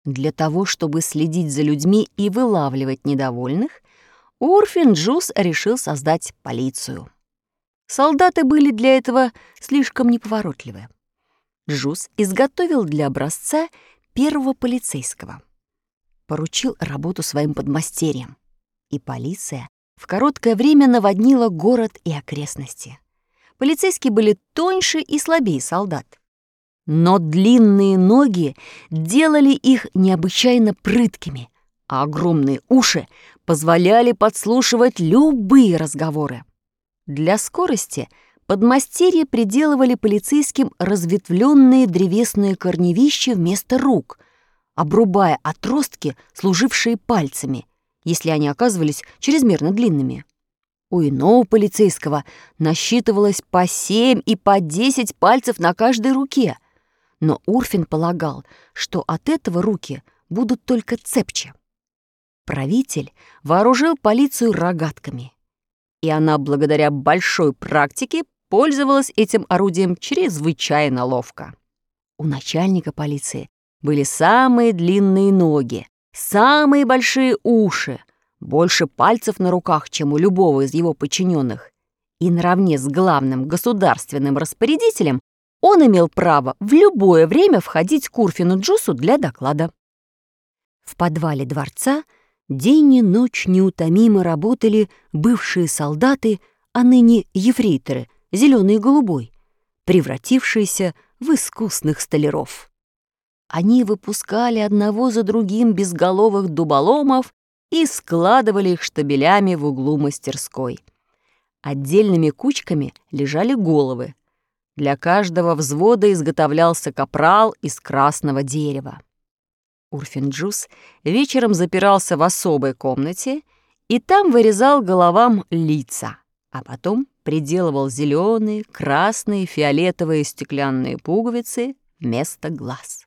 Для того, чтобы следить за людьми и вылавливать недовольных, Урфин Джюс решил создать полицию. Солдаты были для этого слишком неповоротливы. Джюс изготовил для образца первого полицейского. Поручил работу своим подмастерьям. И полиция в короткое время наводнила город и окрестности. Полицейские были тоньше и слабее солдат. Но длинные ноги делали их необычайно прыткими, а огромные уши позволяли подслушивать любые разговоры. Для скорости подмастерья приделывали полицейским разветвленные древесные корневища вместо рук, обрубая отростки, служившие пальцами, если они оказывались чрезмерно длинными. У иного полицейского насчитывалось по 7 и по 10 пальцев на каждой руке, но Урфин полагал, что от этого руки будут только цепче. Правитель вооружил полицию рогатками, и она, благодаря большой практике, пользовалась этим орудием чрезвычайно ловко. У начальника полиции были самые длинные ноги, самые большие уши, больше пальцев на руках, чем у любого из его подчиненных, и наравне с главным государственным распорядителем он имел право в любое время входить к Урфину Джюсу для доклада. В подвале дворца день и ночь неутомимо работали бывшие солдаты, а ныне ефрейторы, зеленый и голубой, превратившиеся в искусных столяров. Они выпускали одного за другим безголовых дуболомов и складывали их штабелями в углу мастерской. Отдельными кучками лежали головы. Для каждого взвода изготовлялся капрал из красного дерева. Урфин Джюс вечером запирался в особой комнате и там вырезал головам лица, а потом приделывал зеленые, красные, фиолетовые стеклянные пуговицы вместо глаз.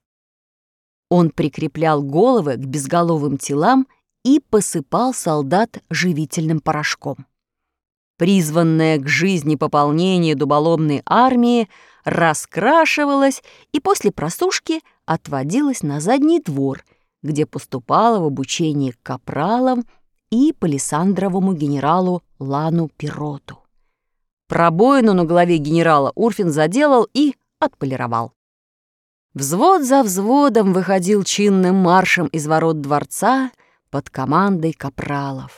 Он прикреплял головы к безголовым телам и посыпал солдат живительным порошком. Призванное к жизни пополнение дуболомной армии раскрашивалось и после просушки отводилось на задний двор, где поступало в обучение к капралам и палисандровому генералу Лану Пироту. Пробоину на голове генерала Урфин заделал и отполировал. Взвод за взводом выходил чинным маршем из ворот дворца под командой капралов.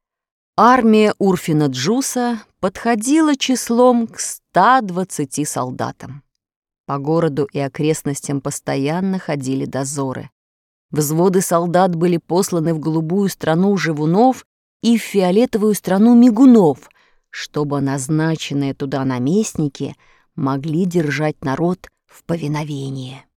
Армия Урфина Джюса подходила числом к 120 солдатам. По городу и окрестностям постоянно ходили дозоры. Взводы солдат были посланы в голубую страну живунов и в фиолетовую страну мигунов, чтобы назначенные туда наместники могли держать народ в повиновении.